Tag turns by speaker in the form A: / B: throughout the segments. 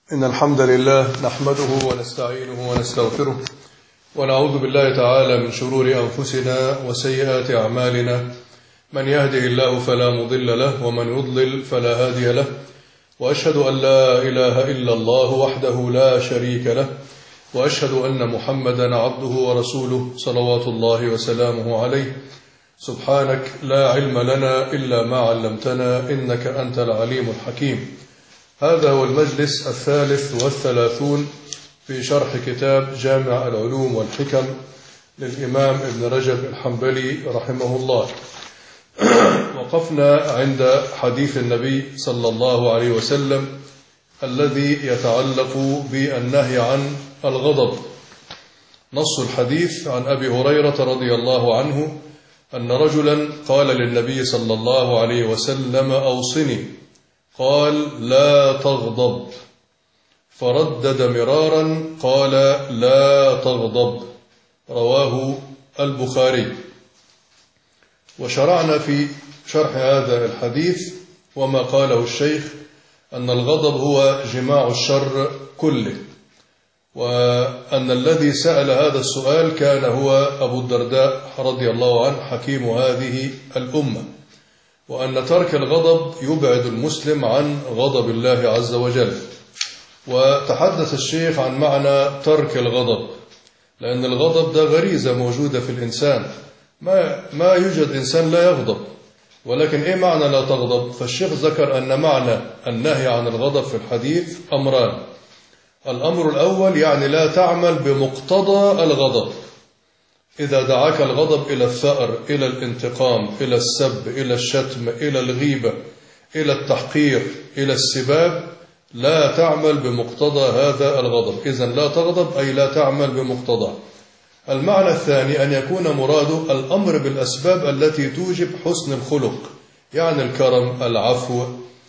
A: إن الحمد لله نحمده ونستعينه ونستغفره ونعوذ بالله تعالى من شرور أنفسنا وسيئات أعمالنا. من يهده الله فلا مضل له ومن يضلل فلا هادي له، وأشهد أن لا إله إلا الله وحده لا شريك له، وأشهد أن محمدا عبده ورسوله صلوات الله وسلامه عليه. سبحانك لا علم لنا إلا ما علمتنا إنك أنت العليم الحكيم. هذا هو المجلس 33 في شرح كتاب جامع العلوم والحكم للإمام ابن رجب الحنبلي رحمه الله. وقفنا عند حديث النبي صلى الله عليه وسلم الذي يتعلق بالنهي عن الغضب. نص الحديث عن أبي هريرة رضي الله عنه أن رجلا قال للنبي صلى الله عليه وسلم: أوصني. قال: لا تغضب. فردد مرارا قال: لا تغضب. رواه البخاري. وشرعنا في شرح هذا الحديث وما قاله الشيخ أن الغضب هو جماع الشر كله، وأن الذي سأل هذا السؤال كان هو أبو الدرداء رضي الله عنه حكيم هذه الأمة، وأن ترك الغضب يبعد المسلم عن غضب الله عز وجل. وتحدث الشيخ عن معنى ترك الغضب، لأن الغضب ده غريزة موجودة في الإنسان، ما يوجد إنسان لا يغضب، ولكن إيه معنى لا تغضب؟ فالشيخ ذكر أن معنى النهي عن الغضب في الحديث أمران. الأمر الأول يعني لا تعمل بمقتضى الغضب. إذا دعاك الغضب إلى الثأر، إلى الانتقام، إلى السب، إلى الشتم، إلى الغيبة، إلى التحقير، إلى السباب، لا تعمل بمقتضى هذا الغضب. إذن لا تغضب أي لا تعمل بمقتضى. المعنى الثاني أن يكون مراده الأمر بالأسباب التي توجب حسن الخلق، يعني الكرم، العفو،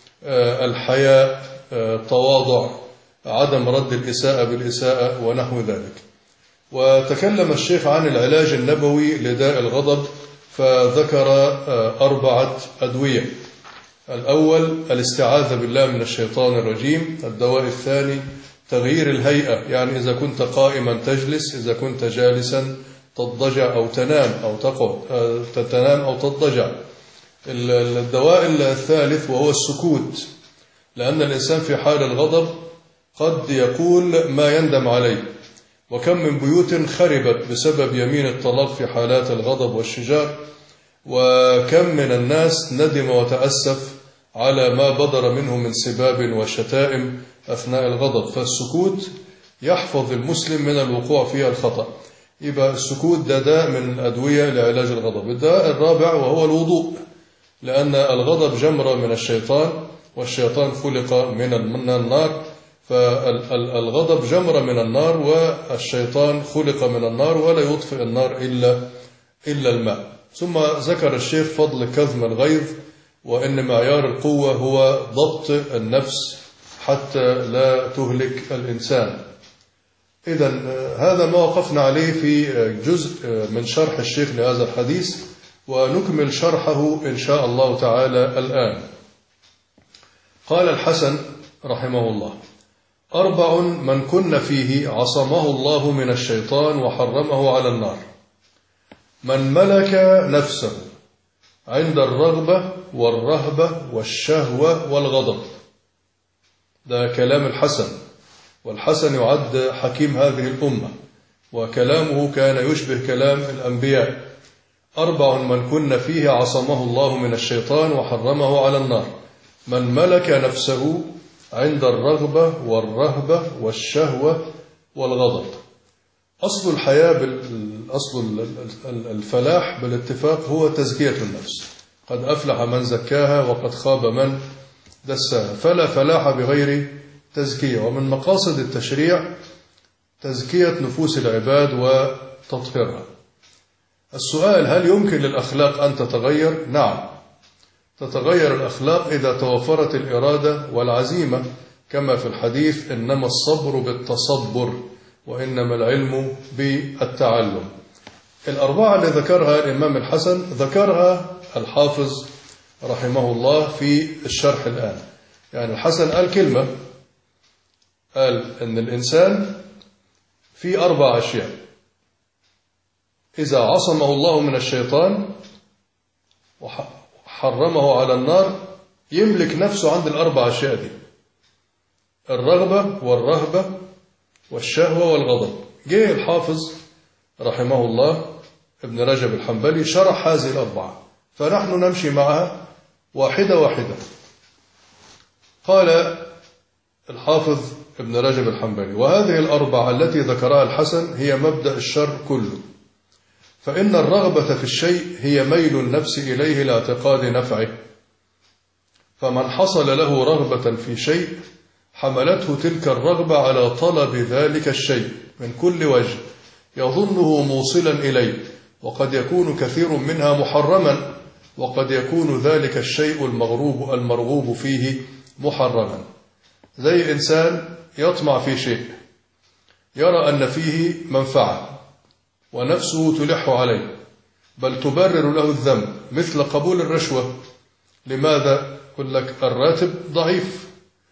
A: الحياء، التواضع، عدم رد الإساءة بالإساءة ونحو ذلك. وتكلم الشيخ عن العلاج النبوي لداء الغضب، فذكر 4 أدوية. الأول الاستعاذة بالله من الشيطان الرجيم. الدواء الثاني تغيير الهيئة، يعني إذا كنت قائما تجلس، إذا كنت جالسا تضجع أو تنام أو تقعد، تنام أو تضجع. الدواء الثالث وهو السكوت، لأن الإنسان في حال الغضب قد يقول ما يندم عليه، وكم من بيوت خربت بسبب يمين الطلاق في حالات الغضب والشجار، وكم من الناس ندم وتأسف على ما بدر منه من سباب وشتائم أثناء الغضب. فالسكوت يحفظ المسلم من الوقوع في الخطأ. يبقى السكوت ده داء من الأدوية لعلاج الغضب. الداء الرابع وهو الوضوء، لأن الغضب جمرة من الشيطان، والشيطان خلق من النار، فالغضب جمرة من النار، والشيطان خلق من النار، ولا يطفئ النار إلا الماء. ثم ذكر الشيخ فضل كظم الغيظ، وأن معيار القوة هو ضبط النفس حتى لا تهلك الإنسان. إذن هذا ما وقفنا عليه في جزء من شرح الشيخ لهذا الحديث، ونكمل شرحه إن شاء الله تعالى الآن. قال الحسن رحمه الله: 4 من كن فيه عصمه الله من الشيطان وحرمه على النار: من ملك نفسه عند الرغبة والرهبة والشهوة والغضب. ده كلام الحسن، والحسن يعد حكيم هذه الأمة، وكلامه كان يشبه كلام الأنبياء. 4 من كن فيه عصمه الله من الشيطان وحرمه على النار: من ملك نفسه عند الرغبة والرهبة والشهوة والغضب. أصل الحياة أصل الفلاح بالاتفاق هو تزكية النفس. قد أفلح من زكاها وقد خاب من دساها، فلا فلاح بغير تزكية. ومن مقاصد التشريع تزكية نفوس العباد وتطهيرها. السؤال: هل يمكن للأخلاق أن تتغير؟ نعم، تتغير الأخلاق إذا توفرت الإرادة والعزيمة، كما في الحديث: إنما الصبر بالتصبر، وإنما العلم بالتعلم. 4 اللي ذكرها الإمام الحسن ذكرها الحافظ رحمه الله في الشرح الآن. يعني الحسن قال كلمة قال أن الإنسان في 4 أشياء إذا عصمه الله من الشيطان وحرمه على النار يملك نفسه عند ال4 أشياء دي: الرغبة والرهبة والشهوة والغضب. جه الحافظ رحمه الله ابن رجب الحنبلي شرح هذه ال4، فنحن نمشي معها واحدة واحدة. قال الحافظ ابن رجب الحنبلي: وهذه ال4 التي ذكرها الحسن هي مبدأ الشر كله، فإن الرغبة في الشيء هي ميل النفس إليه لاعتقاد نفعه، فمن حصل له رغبة في شيء حملته تلك الرغبة على طلب ذلك الشيء من كل وجه يظنه موصلا إليه، وقد يكون كثير منها محرما، وقد يكون ذلك الشيء المرغوب فيه محرما. زي إنسان يطمع في شيء يرى أن فيه منفعة ونفسه تلح عليه بل تبرر له الذنب، مثل قبول الرشوة. لماذا؟ يقول لك الراتب ضعيف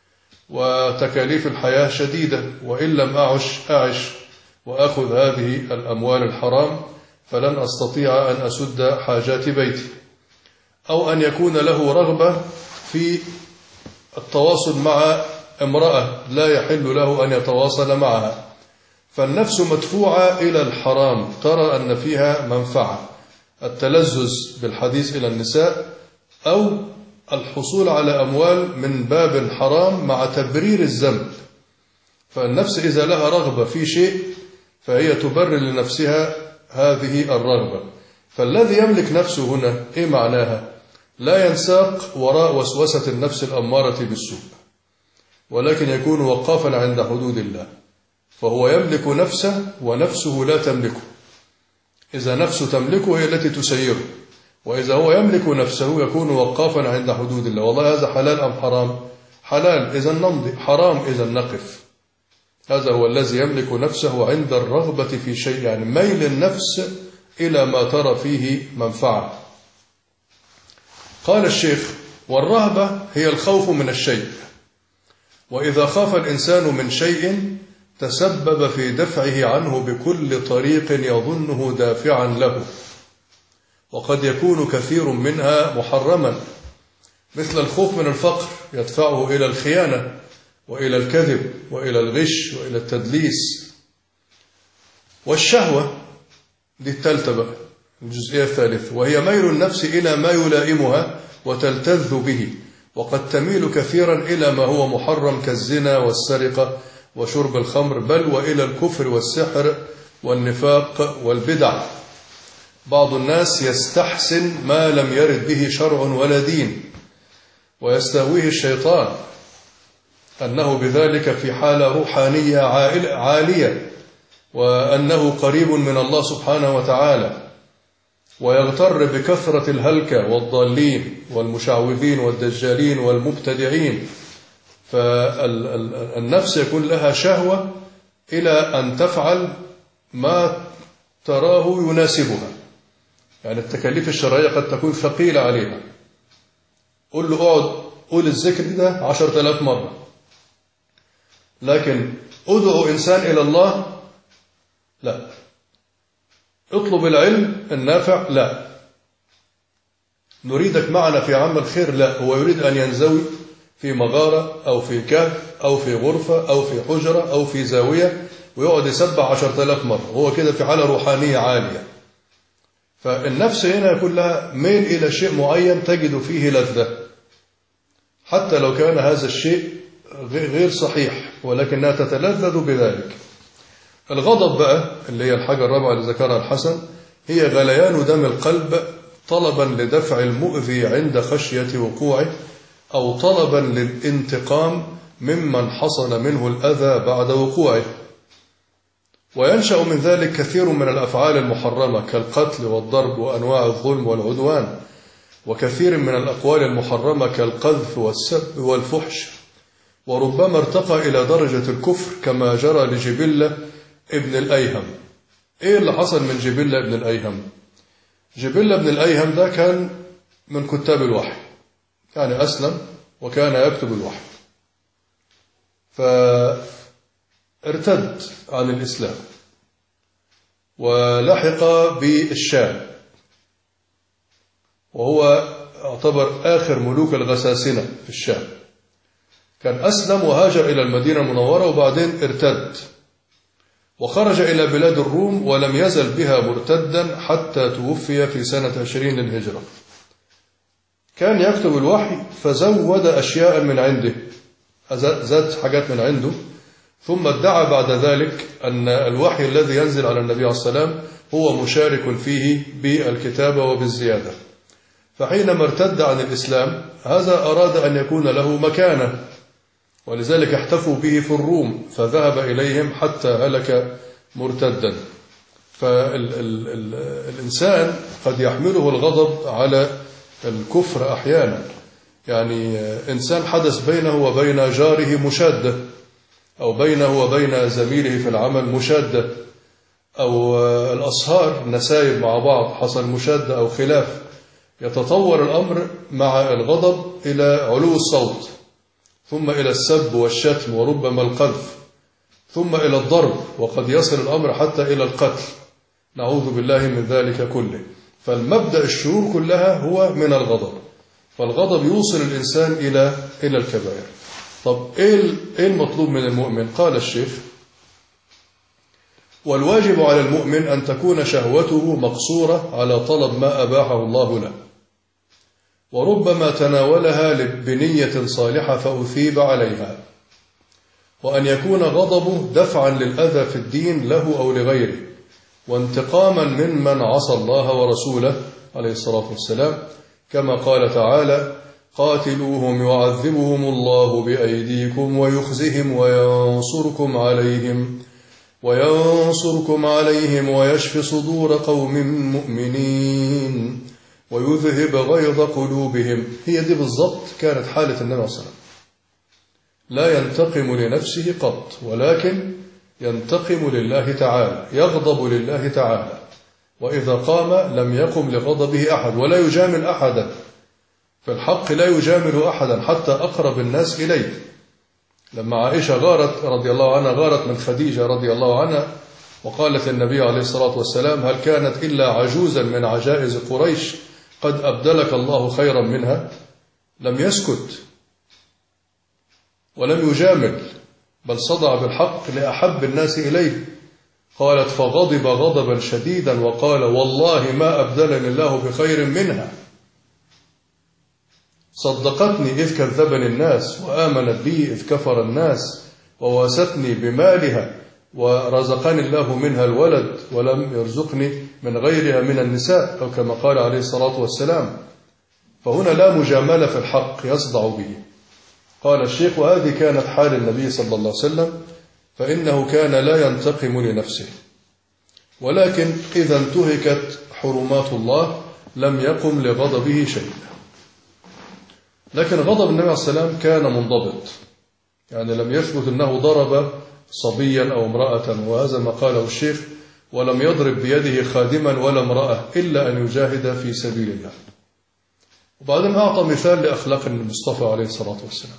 A: وتكاليف الحياة شديدة، وإن لم أعش وأخذ هذه الأموال الحرام فلن أستطيع أن أسد حاجات بيتي. أو أن يكون له رغبة في التواصل مع امرأة لا يحل له أن يتواصل معها، فالنفس مدفوعة إلى الحرام، ترى أن فيها منفعة، التلذذ بالحديث إلى النساء أو الحصول على أموال من باب الحرام مع تبرير الذنب. فالنفس إذا لها رغبة في شيء فهي تبرر لنفسها هذه الرغبة. فالذي يملك نفسه هنا إيه معناها؟ لا ينساق وراء وسوسة النفس الأمارة بالسوء، ولكن يكون وقافا عند حدود الله، فهو يملك نفسه ونفسه لا تملكه. إذا نفسه تملكه هي التي تسيره، وإذا هو يملك نفسه يكون وقافا عند حدود الله. والله هذا حلال أم حرام؟ حلال، إذا نمضي. حرام، إذا نقف. هذا هو الذي يملك نفسه عند الرغبة في شيء، يعني ميل النفس إلى ما ترى فيه منفعة. قال الشيخ: والرهبة هي الخوف من الشيء، وإذا خاف الإنسان من شيء تسبب في دفعه عنه بكل طريق يظنه دافعا له، وقد يكون كثير منها محرما، مثل الخوف من الفقر يدفعه إلى الخيانة وإلى الكذب وإلى الغش وإلى التدليس. والشهوة دي الثالثة بقى، الجزئية الثالثة، وهي ميل النفس إلى ما يلائمها وتلتذ به، وقد تميل كثيرا إلى ما هو محرم كالزنا والسرقة وشرب الخمر، بل وإلى الكفر والسحر والنفاق والبدع. بعض الناس يستحسن ما لم يرد به شرع ولا دين، ويستهويه الشيطان أنه بذلك في حالة روحانية عالية، وأنه قريب من الله سبحانه وتعالى، ويغتر بكثرة الهلكة والضالين والمشعوذين والدجالين والمبتدعين. فالنفس يكون لها شهوة إلى أن تفعل ما تراه يناسبها، يعني التكاليف الشرعية قد تكون ثقيلة عليها. قل له اقعد قول الذكر ده 10,000 مرة، لكن ادعو إنسان إلى الله لا، اطلب العلم النافع لا، نريدك معنا في عمل الخير لا، هو يريد أن ينزوي في مغارة أو في كهف أو في غرفة أو في حجرة أو في زاوية ويقعد يسبح 10,000 مرة، هو كده في حالة روحانية عالية. فالنفس هنا يكون لها ميل إلى شيء معين تجد فيه لذة، حتى لو كان هذا الشيء غير صحيح، ولكنها تتلذذ بذلك. الغضب بقى اللي هي الحاجة الرابعة اللي ذكرها الحسن، هي غليان دم القلب طلبا لدفع المؤذي عند خشية وقوعه، أو طلبا للانتقام ممن حصل منه الأذى بعد وقوعه. وينشأ من ذلك كثير من الأفعال المحرمة كالقتل والضرب وأنواع الظلم والعدوان، وكثير من الأقوال المحرمة كالقذف والسب والفحش، وربما ارتقى إلى درجة الكفر كما جرى لجبلة ابن الأيهم. إيه اللي حصل من جبلة ابن الأيهم؟ جبلة ابن الأيهم ده كان من كتاب الوحي، يعني أسلم وكان يكتب الوحي، ارتد عن الإسلام ولحق بالشام، وهو يعتبر آخر ملوك الغساسنة في الشام. كان أسلم وهاجر إلى المدينة المنورة وبعدين ارتد وخرج إلى بلاد الروم، ولم يزل بها مرتدا حتى توفي في سنة 20 للهجرة. كان يكتب الوحي فزود أشياء من عنده، زاد حاجات من عنده، ثم ادعى بعد ذلك أن الوحي الذي ينزل على النبي عليه الصلاة والسلام هو مشارك فيه بالكتابة وبالزيادة. فحينما ارتد عن الإسلام هذا أراد أن يكون له مكانة، ولذلك احتفوا به في الروم فذهب إليهم حتى هلك مرتدا. فالإنسان قد يحمله الغضب على الكفر أحيانا، يعني إنسان حدث بينه وبين جاره مشادة، أو بينه وبين زميله في العمل مشادة، أو الأصهار نسايب مع بعض حصل مشادة أو خلاف، يتطور الأمر مع الغضب إلى علو الصوت، ثم إلى السب والشتم وربما القذف، ثم إلى الضرب، وقد يصل الأمر حتى إلى القتل، نعوذ بالله من ذلك كله. فالمبدأ الشرور كلها هو من الغضب، فالغضب يوصل الإنسان إلى الكبائر. طب إيه المطلوب من المؤمن؟ قال الشيخ: والواجب على المؤمن أن تكون شهوته مقصورة على طلب ما أباحه الله له، وربما تناولها بنية صالحة فأثيب عليها، وأن يكون غضبه دفعا للأذى في الدين له أو لغيره، وانتقاما ممن عصى الله ورسوله عليه الصلاة والسلام، كما قال تعالى: قاتلوهم يعذبهم الله بأيديكم ويخزهم وينصركم عليهم ويشفي صدور قوم مؤمنين ويذهب غيظ قلوبهم. هي دي بالضبط كانت حالة النبي صلى الله عليه وسلم، لا ينتقم لنفسه قط، ولكن ينتقم لله تعالى، يغضب لله تعالى، وإذا قام لم يقم لغضبه أحد، ولا يجامل أحدا في الحق، لا يجامل أحدا حتى أقرب الناس إليه. لما عائشة غارت رضي الله عنها، غارت من خديجة رضي الله عنها، وقالت للنبي عليه الصلاة والسلام: هل كانت إلا عجوزا من عجائز قريش قد أبدلك الله خيرا منها؟ لم يسكت ولم يجامل، بل صدع بالحق لأحب الناس إليه. قالت: فغضب غضبا شديدا وقال: والله ما أبدلني الله بخير منها. صدقتني إذ كذبني الناس، وآمنت بي إذ كفر الناس، وواستني بمالها، ورزقني الله منها الولد، ولم يرزقني من غيرها من النساء، أو كما قال عليه الصلاة والسلام. فهنا لا مجاملة في الحق يصدع به. قال الشيخ: وهذه كانت حال النبي صلى الله عليه وسلم، فإنه كان لا ينتقم لنفسه، ولكن إذا انتهكت حرمات الله لم يقم لغضبه شيء. لكن غضب النبي عليه الصلاة والسلام كان منضبط، يعني لم يثبت أنه ضرب صبيا أو امرأة، وهذا ما قاله الشيخ: ولم يضرب بيده خادما ولا امرأة إلا أن يجاهد في سبيل الله. وبعدين أعطى مثال لأخلاق المصطفى عليه الصلاة والسلام.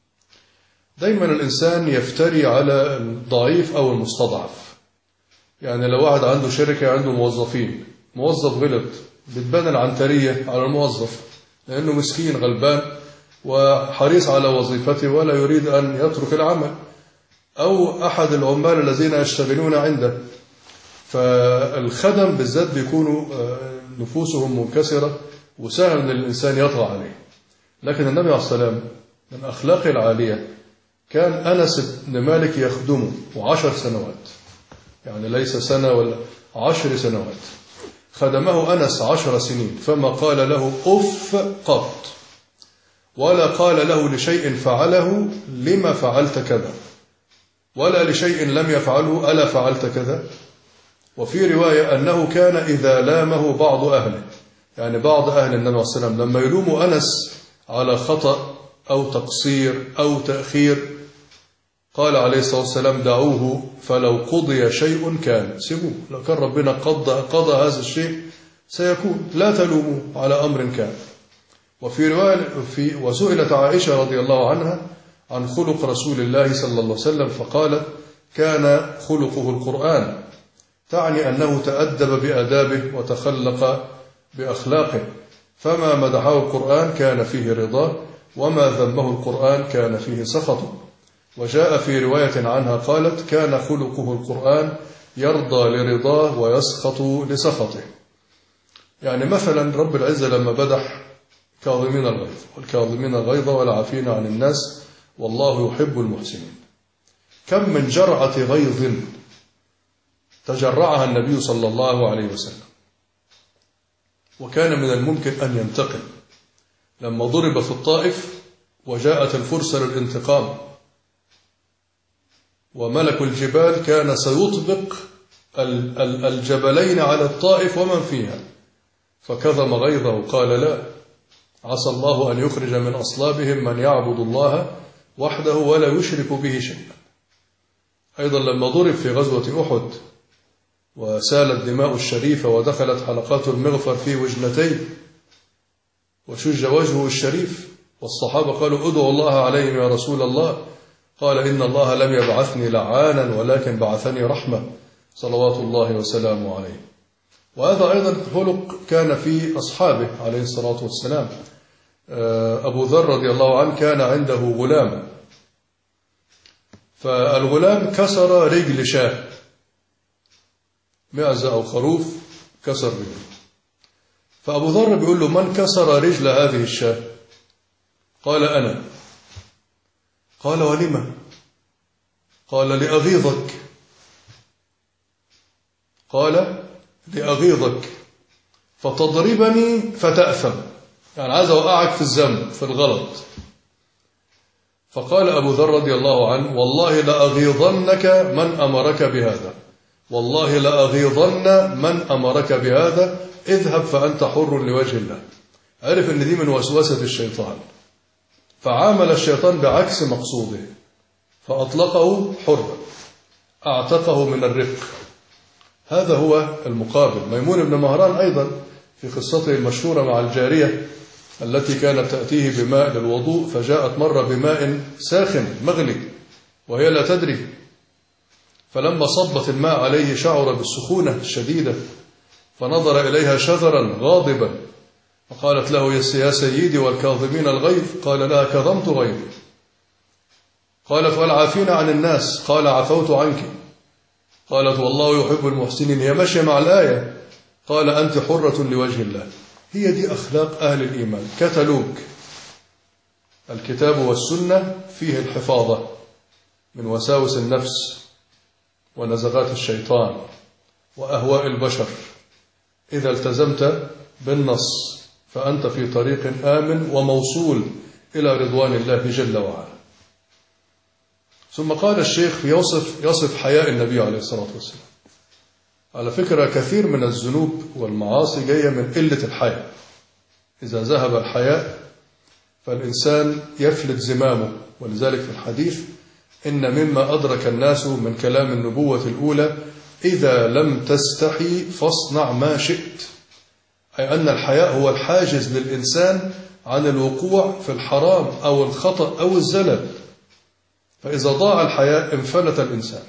A: دايما الإنسان يفتري على الضعيف أو المستضعف، يعني لو واحد عنده شركة عنده موظفين، موظف غلط، بتبان العنترية على الموظف لأنه مسكين غلبان وحريص على وظيفته ولا يريد أن يترك العمل، أو أحد العمال الذين يشتغلون عنده. فالخدم بالذات بيكونوا نفوسهم منكسرة وسهل أن الإنسان يطغى عليه. لكن النبي عليه الصلاة والسلام من أخلاقه العالية كان أنس بن مالك يخدمه 10 سنوات، يعني ليس سنة ولا 10 سنوات، خدمه أنس 10 سنين، فما قال له أف قط، ولا قال له لشيء فعله لما فعلت كذا، ولا لشيء لم يفعله ألا فعلت كذا. وفي رواية أنه كان إذا لامه بعض أهله، يعني بعض أهل النبي عليه الصلاة والسلام لما يلوموا أنس على خطأ أو تقصير أو تأخير، قال عليه الصلاة والسلام: دعوه فلو قضي شيء كان، سيبوه، لو كان ربنا قضى هذا الشيء سيكون، لا تلوموا على أمر كان. وفي رواية وسئلت عائشة رضي الله عنها عن خلق رسول الله صلى الله عليه وسلم، فقالت: كان خلقه القرآن، تعني أنه تأدب بآدابه وتخلق بأخلاقه، فما مدحه القرآن كان فيه رضاه، وما ذمه القرآن كان فيه سخطه. وجاء في رواية عنها قالت: كان خلقه القرآن يرضى لرضاه ويسخط لسخطه. يعني مثلا رب العزة لما بدح كاظمين الغيظ والكاظمين الغيظ والعافين عن الناس والله يحب المحسنين، كم من جرعة غيظ تجرعها النبي صلى الله عليه وسلم، وكان من الممكن أن ينتقم لما ضرب في الطائف وجاءت الفرصة للانتقام، وملك الجبال كان سيطبق الجبلين على الطائف ومن فيها، فكظم غيظه وقال: لا، عسى الله أن يخرج من أصلابهم من يعبد الله وحده ولا يشرك به شيئا. أيضا لما ضرب في غزوة أحد وسالت دماء الشريفة ودخلت حلقات المغفر في وجنتيه وشج وجهه الشريف، والصحابة قالوا: ادعوا الله عليهم يا رسول الله، قال: إن الله لم يبعثني لعانا ولكن بعثني رحمة صلوات الله وسلامه عليه. وهذا أيضا خلق كان في أصحابه عليه الصلاة والسلام. أبو ذر رضي الله عنه كان عنده غلام، فالغلام كسر رجل شاة، معزة أو خروف كسر رجله، فأبو ذر بيقول له: من كسر رجل هذه الشاة؟ قال: أنا. قال: ولم؟ قال: لأغيظك. قال: لأغيظك فتضربني فتأثم، يعني عايز أوقعك في الذنب في الغلط. فقال أبو ذر رضي الله عنه: والله لأغيظنك من أمرك بهذا، والله لأغيظن من أمرك بهذا، اذهب فأنت حر لوجه الله. عرف أن دي من وسوسة الشيطان، فعامل الشيطان بعكس مقصوده فأطلقه حرا، أعتقه من الرق. هذا هو المقابل. ميمون بن مهران أيضا في قصته المشهورة مع الجارية التي كانت تأتيه بماء للوضوء، فجاءت مرة بماء ساخن مغلي وهي لا تدري، فلما صبت الماء عليه شعر بالسخونة الشديدة، فنظر إليها شذرا غاضبا، فقالت له: يا سيدي والكاظمين الغيظ. قال لها: كظمت غيظي. قالت: والعافين عن الناس. قال: عفوت عنك. قالت: والله يحب المحسنين. هي ماشية مع الآية. قال: أنت حرة لوجه الله. هي دي أخلاق أهل الإيمان، كتالوج الكتاب والسنة فيه الحفاظة من وساوس النفس ونزغات الشيطان وأهواء البشر. إذا التزمت بالنص فأنت في طريق آمن وموصول إلى رضوان الله جل وعلا. ثم قال الشيخ يصف حياء النبي عليه الصلاة والسلام. على فكرة كثير من الذنوب والمعاصي جاية من قلة الحياء. إذا ذهب الحياء فالإنسان يفلت زمامه. ولذلك في الحديث: إن مما أدرك الناس من كلام النبوة الأولى: إذا لم تستحي فاصنع ما شئت. أي أن الحياء هو الحاجز للإنسان عن الوقوع في الحرام أو الخطأ أو الزلل، فإذا ضاع الحياء انفلت الإنسان.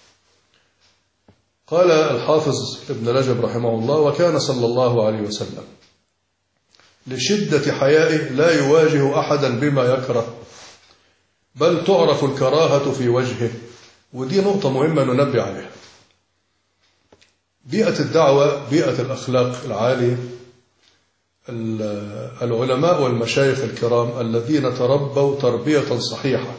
A: قال الحافظ ابن رجب رحمه الله: وكان صلى الله عليه وسلم لشدة حيائه لا يواجه أحدا بما يكره، بل تعرف الكراهة في وجهه. ودي نقطة مهمة ننبه عليها. بيئة الدعوة، بيئة الأخلاق العالية، العلماء والمشايخ الكرام الذين تربوا تربية صحيحة،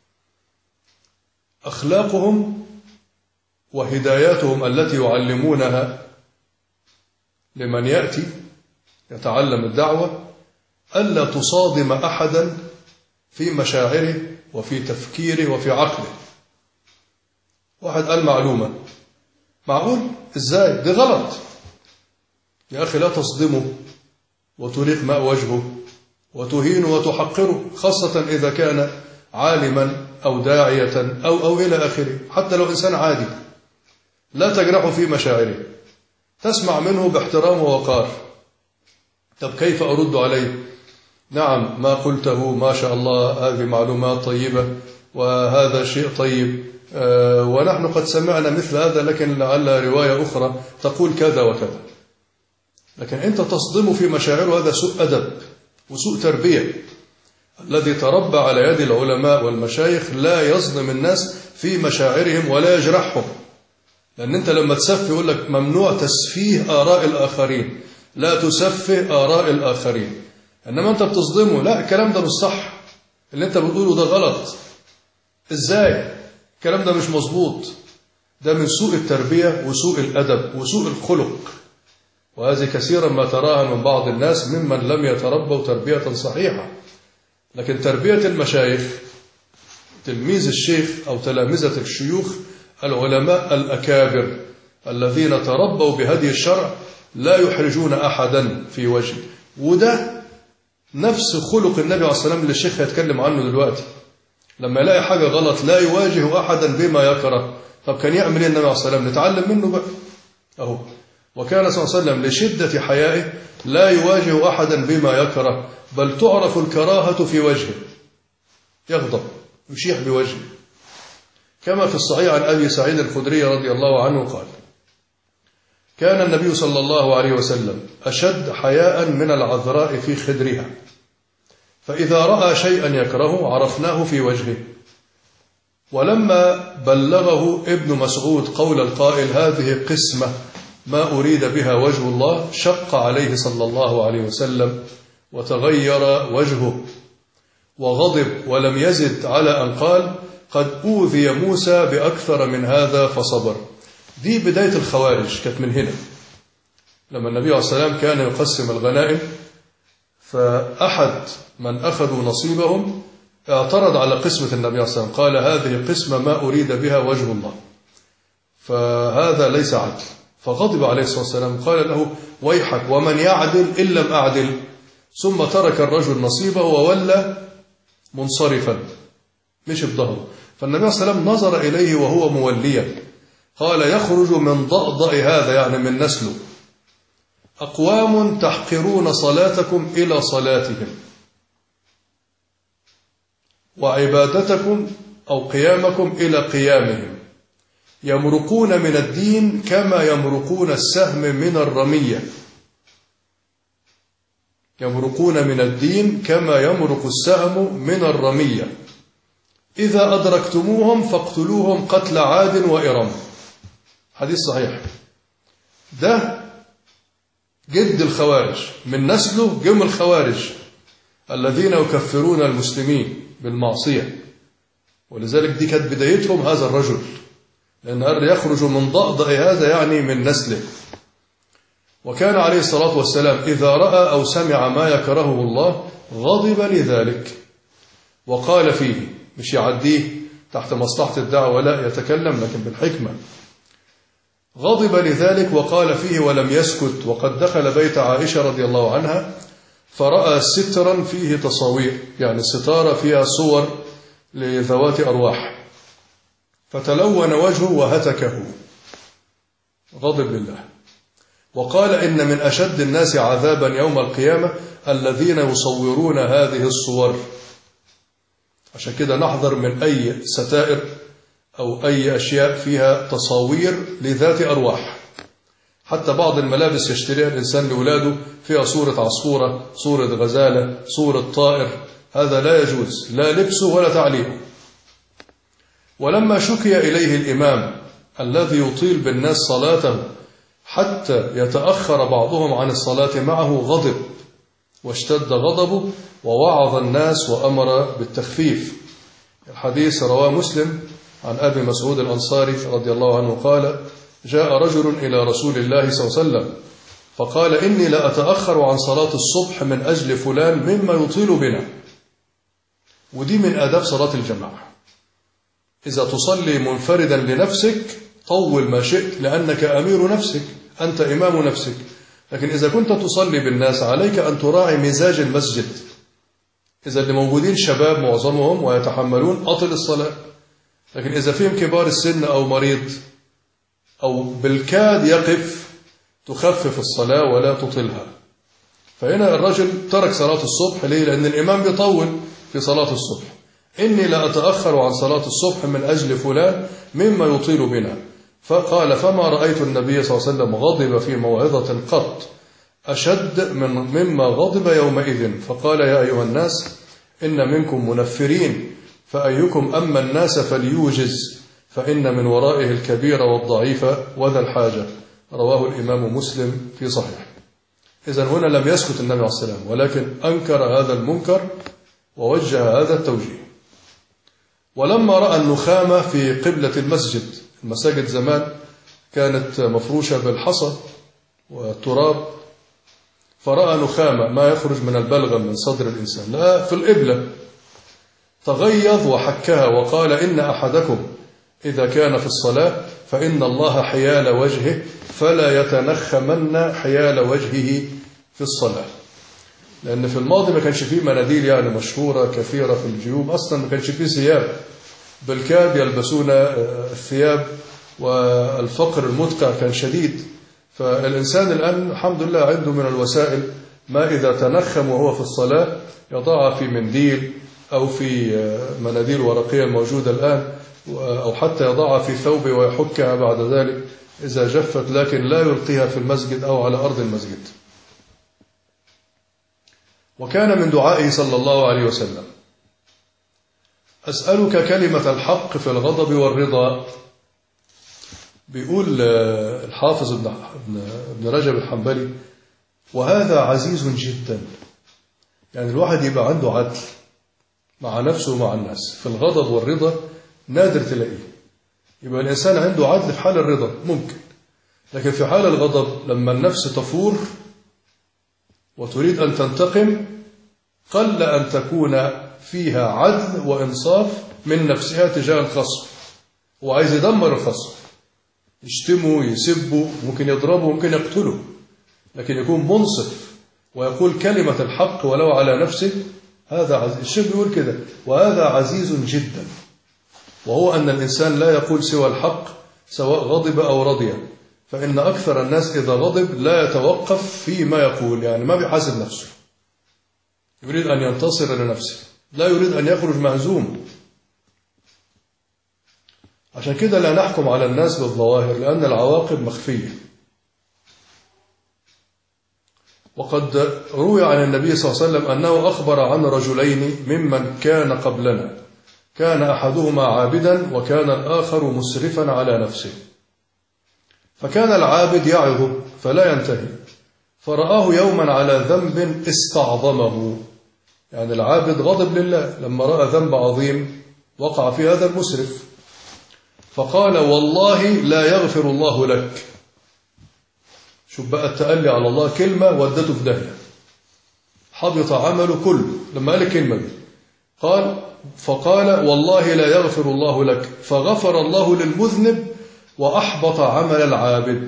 A: أخلاقهم وهداياتهم التي يعلمونها لمن يأتي يتعلم الدعوة ألا تصادم أحدا في مشاعره وفي تفكيره وفي عقله. واحد قال معلومة، معقول؟ إزاي؟ دي غلط. يا أخي لا تصدمه وتريق ماء وجهه وتهينه وتحقره، خاصة إذا كان عالما أو داعية أو إلى آخره. حتى لو إنسان عادي لا تجرحه في مشاعره، تسمع منه باحترام ووقار. طب كيف أرد عليه؟ نعم، ما قلته ما شاء الله، هذه معلومات طيبة، وهذا شيء طيب، ونحن قد سمعنا مثل هذا، لكن لعل رواية أخرى تقول كذا وكذا. لكن أنت تصدمه في مشاعره، هذا سوء أدب وسوء تربية. الذي تربى على يد العلماء والمشايخ لا يظلم الناس في مشاعرهم ولا يجرحهم، لأن أنت لما تسفه يقول لك ممنوع تسفيه آراء الآخرين، لا تسفه آراء الآخرين. إنما أنت بتصدمه، لا الكلام ده مش صح، اللي أنت بتقوله ده غلط، إزاي الكلام ده مش مظبوط، ده من سوء التربية وسوء الأدب وسوء الخلق. وهذه كثيرا ما تراها من بعض الناس ممن لم يتربوا تربية صحيحة. لكن تربية المشايخ، تلميذ الشيخ أو تلامذة الشيوخ العلماء الأكابر الذين تربوا بهدي الشرع لا يحرجون أحدا في وجهه. وده نفس خلق النبي عليه الصلاة والسلام اللي الشيخ هيتكلم عنه دلوقتي. لما يلاقي حاجة غلط لا يواجه أحدا بما يكره. طب كان يعمل ايه النبي عليه الصلاة والسلام؟ نتعلم منه بقى أهو. وكان صلى الله عليه وسلم لشدة حيائه لا يواجه أحدا بما يكره، بل تعرف الكراهة في وجهه، يغضب يشيح بوجهه. كما في الصحيح عن أبي سعيد الخدري رضي الله عنه قال: كان النبي صلى الله عليه وسلم أشد حياء من العذراء في خدرها، فإذا رأى شيئا يكرهه عرفناه في وجهه. ولما بلغه ابن مسعود قول القائل هذه قسمة ما أريد بها وجه الله، شق عليه صلى الله عليه وسلم وتغير وجهه وغضب، ولم يزد على أن قال: قد أوذي موسى بأكثر من هذا فصبر. دي بداية الخوارج، كانت من هنا لما النبي عليه الصلاة والسلام كان يقسم الغنائم، فأحد من أخذوا نصيبهم اعترض على قسمة النبي عليه الصلاة والسلام، قال هذه قسمة ما أريد بها وجه الله، فهذا ليس عدل. فغضب عليه الصلاة والسلام، قال له ويحك ومن يعدل إن لم أعدل. ثم ترك الرجل نصيبه وولى منصرفا، مش بظهره. فالنبي صلى الله عليه وسلم نظر إليه وهو موليا، قال يخرج من ضأضأ هذا، يعني من نسله، أقوام تحقرون صلاتكم إلى صلاتهم وعبادتكم أو قيامكم إلى قيامهم، يمرقون من الدين كما يمرقون السهم من الرمية، يمرقون من الدين كما يمرق السهم من الرمية، إذا أدركتموهم فاقتلوهم قتل عاد وإرم. حديث صحيح. ده جد الخوارج، من نسله جم الخوارج الذين يكفرون المسلمين بالمعصية. ولذلك دي كانت بدايتهم هذا الرجل، لأن قال يخرج من ضأضأ هذا يعني من نسله. وكان عليه الصلاة والسلام إذا رأى أو سمع ما يكرهه الله غضب لذلك وقال فيه، مش يعديه تحت مصلحة الدعوة، لا يتكلم لكن بالحكمة. غضب لذلك وقال فيه ولم يسكت. وقد دخل بيت عائشة رضي الله عنها فرأى سترا فيه تصاوير، يعني الستارة فيها صور لذوات أرواح، فتلون وجهه وهتكه، غضب لله. وقال إن من أشد الناس عذابا يوم القيامة الذين يصورون هذه الصور. عشان كده نحذر من أي ستائر أو أي أشياء فيها تصاوير لذات أرواح. حتى بعض الملابس يشتريها الإنسان لأولاده فيها صورة عصفورة، صورة غزالة، صورة طائر، هذا لا يجوز، لا لبسه ولا تعليمه. ولما شكي إليه الإمام الذي يطيل بالناس صلاته حتى يتأخر بعضهم عن الصلاة معه غضب، واشتد غضبه ووعظ الناس وأمر بالتخفيف. الحديث رواه مسلم عن أبي مسعود الأنصاري رضي الله عنه قال: جاء رجل إلى رسول الله صلى الله عليه وسلم فقال: إني لا أتأخر عن صلاة الصبح من أجل فلان مما يطيل بنا. ودي من آداب صلاة الجماعة. إذا تصلي منفردا لنفسك طول ما شئت، لأنك أمير نفسك، أنت إمام نفسك. لكن إذا كنت تصلي بالناس عليك أن تراعي مزاج المسجد. إذا اللي موجودين شباب معظمهم ويتحملون، أطل الصلاة. لكن إذا فيهم كبار السن أو مريض أو بالكاد يقف، تخفف الصلاة ولا تطلها. فهنا الرجل ترك صلاة الصبح ليه؟ لأن الإمام بيطول في صلاة الصبح. إني لأتأخر عن صلاة الصبح من أجل فلان مما يطيل بنا. فقال فما رأيت النبي صلى الله عليه وسلم غضب في موعظة قط أشد مما غضب يومئذ. فقال يا أيها الناس إن منكم منفرين فأيكم أما الناس فليوجز فإن من ورائه الكبير والضعيف وذا الحاجة. رواه الإمام مسلم في صحيح. إذن هنا لم يسكت النبي عليه السلام ولكن أنكر هذا المنكر ووجه هذا التوجيه. ولما رأى النخامة في قبلة المسجد، المساجد زمان كانت مفروشة بالحصى والتراب، فرأى نخامة ما يخرج من البلغم من صدر الإنسان لا في القبلة، تغيظ وحكها وقال إن أحدكم إذا كان في الصلاة فإن الله حيال وجهه فلا يتنخمن حيال وجهه في الصلاة. لأن في الماضي ما كانش فيه مناديل يعني مشهورة كثيرة في الجيوب، أصلا ما كانش فيه ثياب، بالكاد يلبسون الثياب والفقر المدقع كان شديد. فالإنسان الآن الحمد لله عنده من الوسائل ما إذا تنخم وهو في الصلاة يضعها في منديل أو في مناديل ورقية موجودة الآن، أو حتى يضعها في ثوبه ويحكها بعد ذلك إذا جفت، لكن لا يلقيها في المسجد أو على أرض المسجد. وكان من دعائه صلى الله عليه وسلم أسألك كلمة الحق في الغضب والرضا. بيقول الحافظ ابن رجب الحنبلي وهذا عزيز جدا، يعني الواحد يبقى عنده عدل مع نفسه ومع الناس. في الغضب والرضا نادر تلاقيه، يبقى الإنسان عنده عدل في حال الرضا ممكن، لكن في حال الغضب لما النفس تفور وتريد أن تنتقم قل أن تكون فيها عدل وإنصاف من نفسها تجاه الخصم. هو عايز يدمر الخصم، يشتمه يسبه ممكن يضربه ممكن يقتله، لكن يكون منصف ويقول كلمة الحق ولو على نفسه. هذا عزيز. الشيخ بيقول كده وهذا عزيز جدا، وهو أن الإنسان لا يقول سوى الحق سواء غضب أو رضي. فإن أكثر الناس إذا غضب لا يتوقف فيما يقول، يعني ما بيحاسب نفسه، يريد أن ينتصر لنفسه، لا يريد أن يخرج مهزوم. عشان كده لا نحكم على الناس بالظواهر لأن العواقب مخفية. وقد روي عن النبي صلى الله عليه وسلم أنه أخبر عن رجلين ممن كان قبلنا، كان أحدهما عابدا وكان الآخر مسرفا على نفسه. فكان العابد يعظ فلا ينتهي، فرآه يوما على ذنب استعظمه، يعني العابد غضب لله لما رأى ذنب عظيم وقع في هذا المسرف، فقال والله لا يغفر الله لك. شوف بقى التألي على الله، كلمة ودته في داهية، حبط عمله كله لما قال الكلمة دي. فقال والله لا يغفر الله لك، فغفر الله للمذنب وأحبط عمل العابد.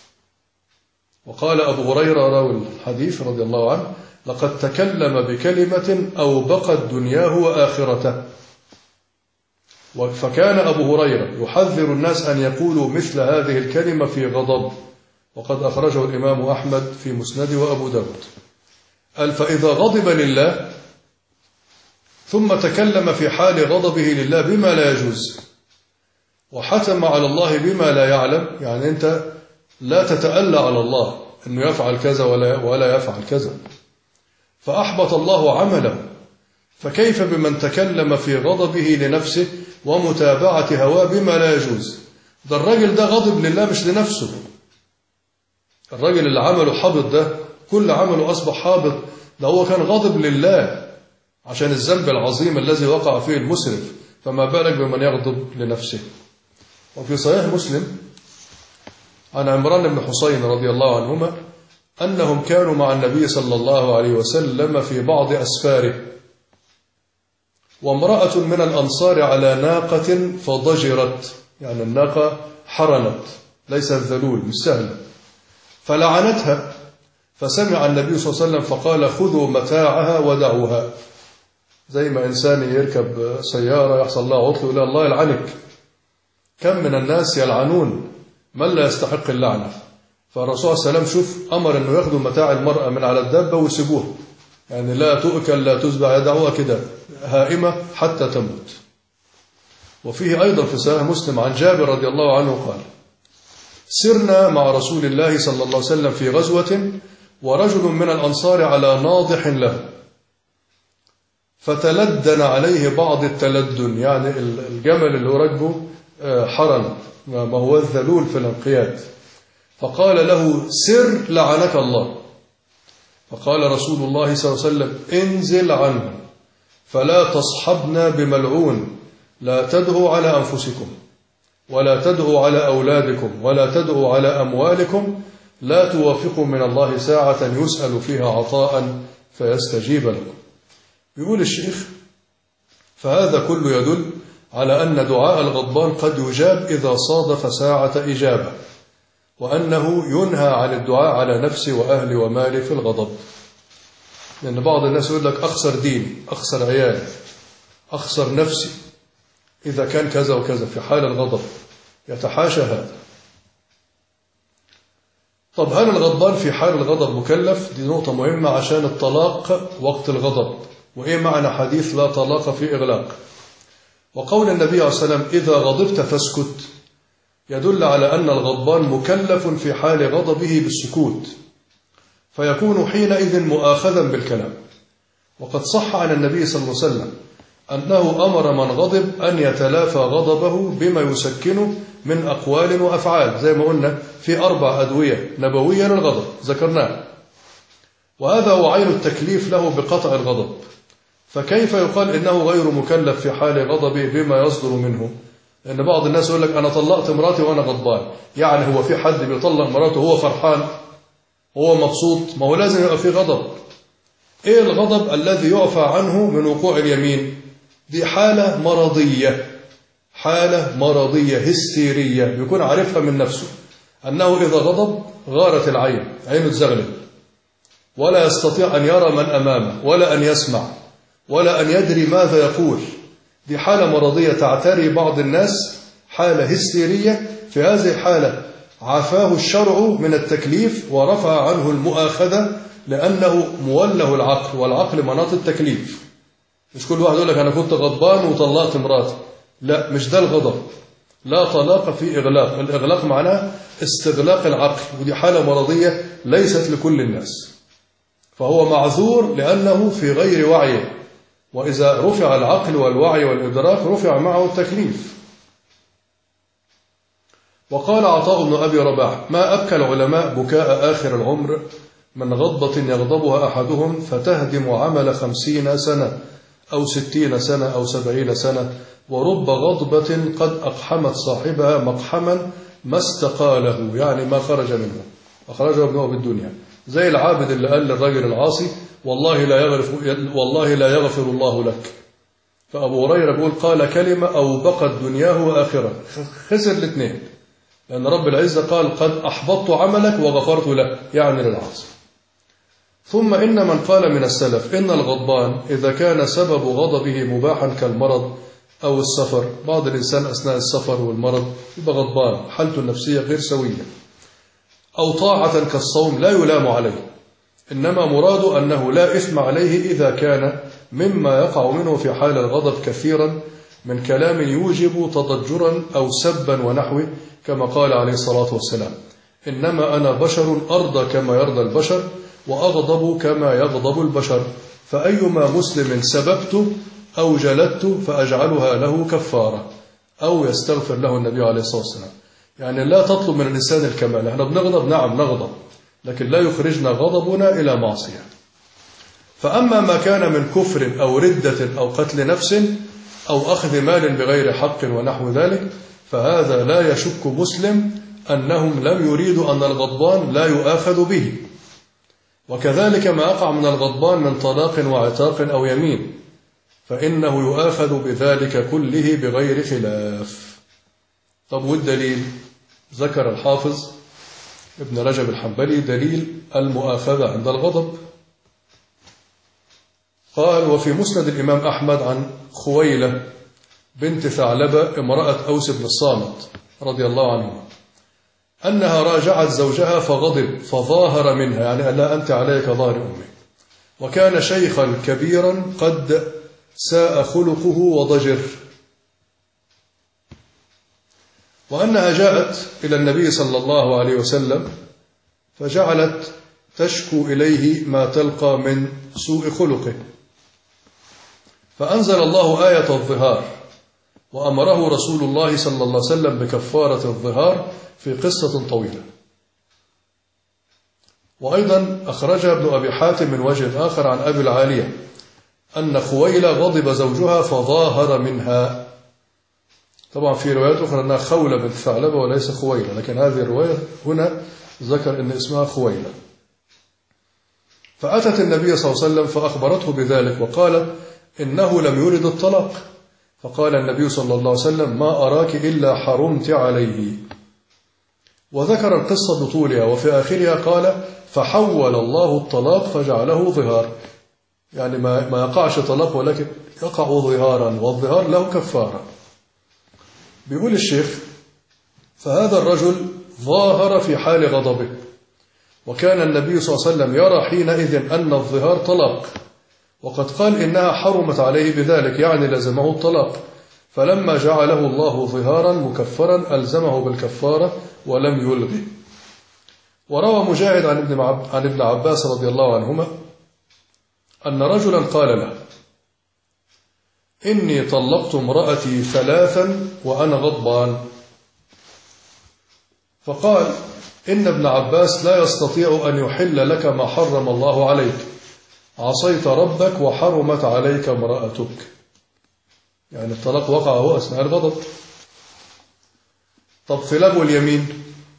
A: وقال أبو هريرة راوي الحديث رضي الله عنه لقد تكلم بكلمة أوبقت دنياه وآخرته. فكان أبو هريرة يحذر الناس أن يقولوا مثل هذه الكلمة في غضب، وقد أخرجه الإمام أحمد في مسنده وأبو داود. قال فإذا غضب لله ثم تكلم في حال غضبه لله بما لا يجوز وحتم على الله بما لا يعلم، يعني أنت لا تتألى على الله أنه يفعل كذا ولا يفعل كذا، فأحبط الله عمله. فكيف بمن تكلم في غضبه لنفسه ومتابعة هواه بما لا يجوز؟ ده الراجل ده غضب لله مش لنفسه. الراجل اللي عمله حابط ده كل عمله أصبح حابط، ده هو كان غضب لله عشان الذنب العظيم الذي وقع فيه المسرف، فما بالك بمن يغضب لنفسه. وفي صحيح مسلم عن عمران بن حسين رضي الله عنهما أنهم كانوا مع النبي صلى الله عليه وسلم في بعض أسفاره، وامرأة من الأنصار على ناقة فضجرت، يعني الناقة حرنت ليست ذلول مش سهلة، فلعنتها. فسمع النبي صلى الله عليه وسلم فقال خذوا متاعها ودعوها. زي ما إنسان يركب سيارة يحصل لها عطل يقول الله يلعنك. كم من الناس يلعنون من لا يستحق اللعنة. فالرسول صلى الله عليه وسلم شوف أمر أنه ياخذوا متاع المرأة من على الدابة ويسيبوها يعني لا تؤكل لا تزبع، يدعوها كده هائمة حتى تموت. وفيه أيضا في صحيح مسلم عن جابر رضي الله عنه قال: سرنا مع رسول الله صلى الله عليه وسلم في غزوة، ورجل من الأنصار على ناضح له، فتلدن عليه بعض التلدن، يعني الجمل اللي هو راكبه حرن، ما هو الذلول في الانقياد، فقال له: سر لعنك الله. فقال رسول الله صلى الله عليه وسلم: انزل عنه فلا تصحبنا بملعون، لا تدعوا على أنفسكم ولا تدعوا على أولادكم ولا تدعوا على أموالكم، لا توافقوا من الله ساعة يسأل فيها عطاء فيستجيب لكم. يقول الشيخ: فهذا كله يدل على أن دعاء الغضبان قد يجاب إذا صادف ساعة إجابة، وأنه ينهى عن الدعاء على نفسه وأهلي ومالي في الغضب. لأن بعض الناس يقول لك: أخسر ديني، أخسر عيالي، أخسر نفسي إذا كان كذا وكذا في حال الغضب. يتحاشى هذا. طب هل الغضبان في حال الغضب مكلف؟ دي نقطة مهمة عشان الطلاق وقت الغضب، وإيه معنى حديث لا طلاق في إغلاق. وقول النبي عليه الصلاة والسلام: إذا غضبت فاسكت، يدل على أن الغضبان مكلف في حال غضبه بالسكوت، فيكون حينئذ مؤاخذا بالكلام. وقد صح عن النبي صلى الله عليه وسلم أنه أمر من غضب أن يتلافى غضبه بما يسكنه من أقوال وأفعال، زي ما قلنا في 4 أدوية نبوية للغضب ذكرناها، وهذا هو عين التكليف له بقطع الغضب. فكيف يقال إنه غير مكلف في حال غضبه بما يصدر منه؟ لأن بعض الناس يقول لك: أنا طلقت مراتي وأنا غضبان. يعني هو في حد بيطلق مراته وهو فرحان وهو مبسوط؟ ما هو لازم يبقى فيه غضب. إيه الغضب الذي يعفى عنه من وقوع اليمين؟ دي حالة مرضية، حالة مرضية هستيرية، بيكون عارفها من نفسه أنه إذا غضب غارت العين، عينه تزغلل، ولا يستطيع أن يرى من أمامه ولا أن يسمع ولا أن يدري ماذا يقول. دي حالة مرضية تعتري بعض الناس، حالة هستيرية. في هذه الحالة عفاه الشرع من التكليف ورفع عنه المؤاخذة، لأنه موله العقل، والعقل مناط التكليف. مش كل واحد يقول لك: أنا كنت غضبان وطلقت مراتي. لا، مش ده الغضب. لا طلاق في إغلاق. الإغلاق معناه استغلاق العقل، ودي حالة مرضية ليست لكل الناس، فهو معذور لأنه في غير وعيه. وإذا رفع العقل والوعي والإدراك رفع معه التكليف. وقال عطاء بن أبي رباح: ما أبكى العلماء بكاء آخر العمر من غضبة يغضبها أحدهم فتهدم عمل 50 سنة أو 60 سنة أو 70 سنة، ورب غضبة قد أقحمت صاحبها مقحما ما استقاله، يعني ما خرج منه، أخرجه ابنه بالدنيا. زي العابد اللي قال للرجل العاصي: والله لا يغفر الله لك. فأبو هريرة بيقول: قال كلمة أو بقت دنياه وآخرة، خسر الاثنين، لأن رب العزة قال: قد أحبطت عملك وغفرت لك، يعني للعاصي. ثم إن من قال من السلف إن الغضبان إذا كان سبب غضبه مباحا كالمرض أو السفر، بعض الإنسان أثناء السفر والمرض يبقى غضبان، حالته النفسية غير سوية، أو طاعة كالصوم لا يلام عليه، إنما مراد أنه لا إثم عليه إذا كان مما يقع منه في حال الغضب كثيرا من كلام يوجب تضجرا أو سبا ونحوه، كما قال عليه الصلاة والسلام: إنما أنا بشر أرضى كما يرضى البشر وأغضب كما يغضب البشر، فأيما مسلم سببت أو جلدت فأجعلها له كفارة، أو يستغفر له النبي عليه الصلاة والسلام. يعني لا تطلب من الإنسان الكمال. احنا بنغضب، نعم نغضب، لكن لا يخرجنا غضبنا إلى معصية. فأما ما كان من كفر أو ردة أو قتل نفس أو أخذ مال بغير حق ونحو ذلك، فهذا لا يشك مسلم أنهم لم يريدوا أن الغضبان لا يؤاخذ به. وكذلك ما أقع من الغضبان من طلاق وعتاق أو يمين، فإنه يؤاخذ بذلك كله بغير خلاف. طب والدليل؟ ذكر الحافظ ابن رجب الحنبلي دليل المؤاخذة عند الغضب. قال: وفي مسند الإمام أحمد عن خويلة بنت ثعلبة امرأة أوس بن الصامت رضي الله عنه أنها راجعت زوجها فغضب فظاهر منها، يعني قال لها: أنت عليك ظاهر أمي. وكان شيخا كبيرا قد ساء خلقه وضجر، وأنها جاءت إلى النبي صلى الله عليه وسلم فجعلت تشكو إليه ما تلقى من سوء خلقه، فأنزل الله آية الظهار وأمره رسول الله صلى الله عليه وسلم بكفارة الظهار في قصة طويلة. وأيضا أخرج ابن أبي حاتم من وجه آخر عن أبي العالية أن خويلة غضب زوجها فظاهر منها. طبعا في روايات أخرى أنها خولة بنت ثعلبة وليس خويلة، لكن هذه الرواية هنا ذكر أن اسمها خويلة. فأتت النبي صلى الله عليه وسلم فأخبرته بذلك وقالت إنه لم يرد الطلاق، فقال النبي صلى الله عليه وسلم ما أراك إلا حرمت عليه، وذكر القصة بطولها، وفي آخرها قال فحول الله الطلاق فجعله ظهار، يعني ما يقعش طلاق ولكن يقع ظهارا، والظهار له كفارة. بيقول الشيخ فهذا الرجل ظاهر في حال غضبه، وكان النبي صلى الله عليه وسلم يرى حينئذ أن الظهار طلاق، وقد قال إنها حرمت عليه بذلك، يعني لزمه الطلاق، فلما جعله الله ظهارا مكفرا ألزمه بالكفارة ولم يلغي. وروى مجاهد عن ابن عباس رضي الله عنهما أن رجلا قال له إني طلقت امرأتي 3 وأنا غضبان، فقال إن ابن عباس لا يستطيع أن يحل لك ما حرم الله عليك، عصيت ربك وحرمت عليك امرأتك، يعني الطلاق وقع هو أثناء الغضب. طب في لغو اليمين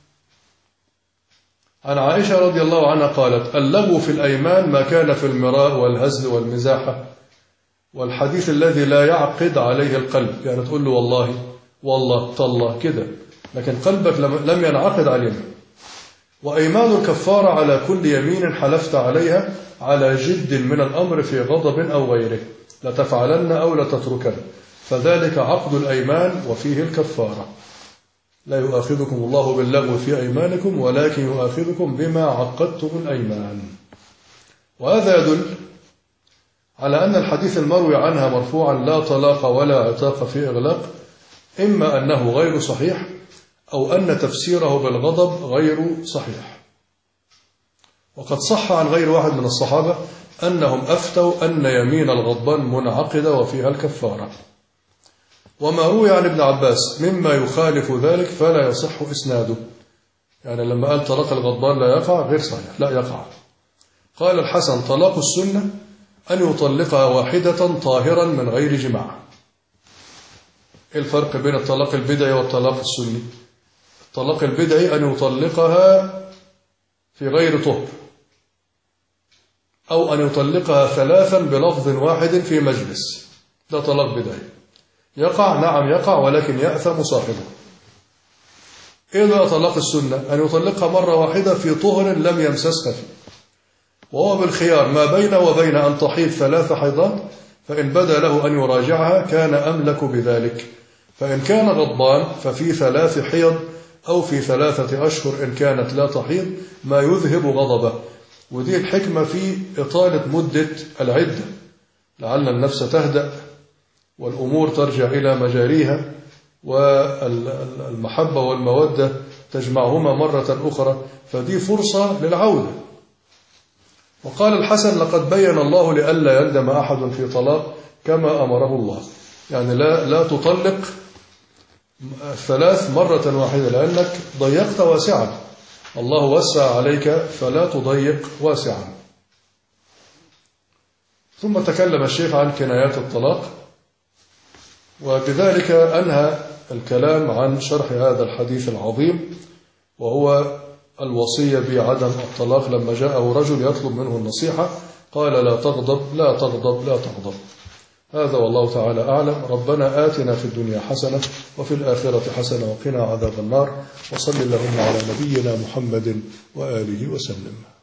A: عن عائشة رضي الله عنها قالت اللغو في الأيمان ما كان في المراء والهزل والمزاحة والحديث الذي لا يعقد عليه القلب، يعني تقول له والله طلّه كده، لكن قلبك لم ينعقد عليه. وأيمان الكفارة على كل يمين حلفت عليها على جد من الأمر في غضب أو غيره، لتفعلن أو لتتركن، فذلك عقد الأيمان وفيه الكفارة. لا يؤاخذكم الله باللغو في أيمانكم ولكن يؤاخذكم بما عقدتم الأيمان. وهذا يدل على أن الحديث المروي عنها مرفوعا لا طلاق ولا عتاق في إغلاق إما أنه غير صحيح أو أن تفسيره بالغضب غير صحيح. وقد صح عن غير واحد من الصحابة أنهم أفتوا أن يمين الغضبان منعقدة وفيها الكفارة. وما روي عن ابن عباس مما يخالف ذلك فلا يصح إسناده، يعني لما قال طلاق الغضبان لا يقع غير صحيح، لا يقع. قال الحسن طلاق السنة أن يطلقها واحدة طاهرا من غير جماع. الفرق بين الطلاق البدعي والطلاق السني؟ الطلاق البدعي أن يطلقها في غير طهر، أو أن يطلقها 3 بلفظ واحد في مجلس، ده طلاق بدعي يقع، نعم يقع، ولكن يأثم صاحبه. إيه بقى طلاق السنة؟ أن يطلقها مرة واحدة في طهر لم يمسسها فيه، وهو بالخيار ما بينه وبين أن تحيض 3 حيضات، فإن بدا له أن يراجعها كان أملك بذلك، فإن كان غضبان ففي 3 حيض أو في 3 أشهر إن كانت لا تحيض ما يذهب غضبه. ودي الحكمة في إطالة مدة العدة، لعل النفس تهدأ والأمور ترجع إلى مجاريها، والمحبة والمودة تجمعهما مرة أخرى، فدي فرصة للعودة. وقال الحسن لقد بين الله لئلا يندم أحد في طلاق كما أمره الله، يعني لا تطلق 3 مرة واحدة لأنك ضيقت واسعا، الله وسع عليك فلا تضيق واسعا. ثم تكلم الشيخ عن كنايات الطلاق، وبذلك أنهى الكلام عن شرح هذا الحديث العظيم، وهو الوصية بعدم الطلاق، لما جاءه رجل يطلب منه النصيحة قال لا تغضب لا تغضب لا تغضب. هذا والله تعالى أعلم. ربنا آتنا في الدنيا حسنة وفي الآخرة حسنة وقنا عذاب النار، وصل اللهم على نبينا محمد وآله وسلم.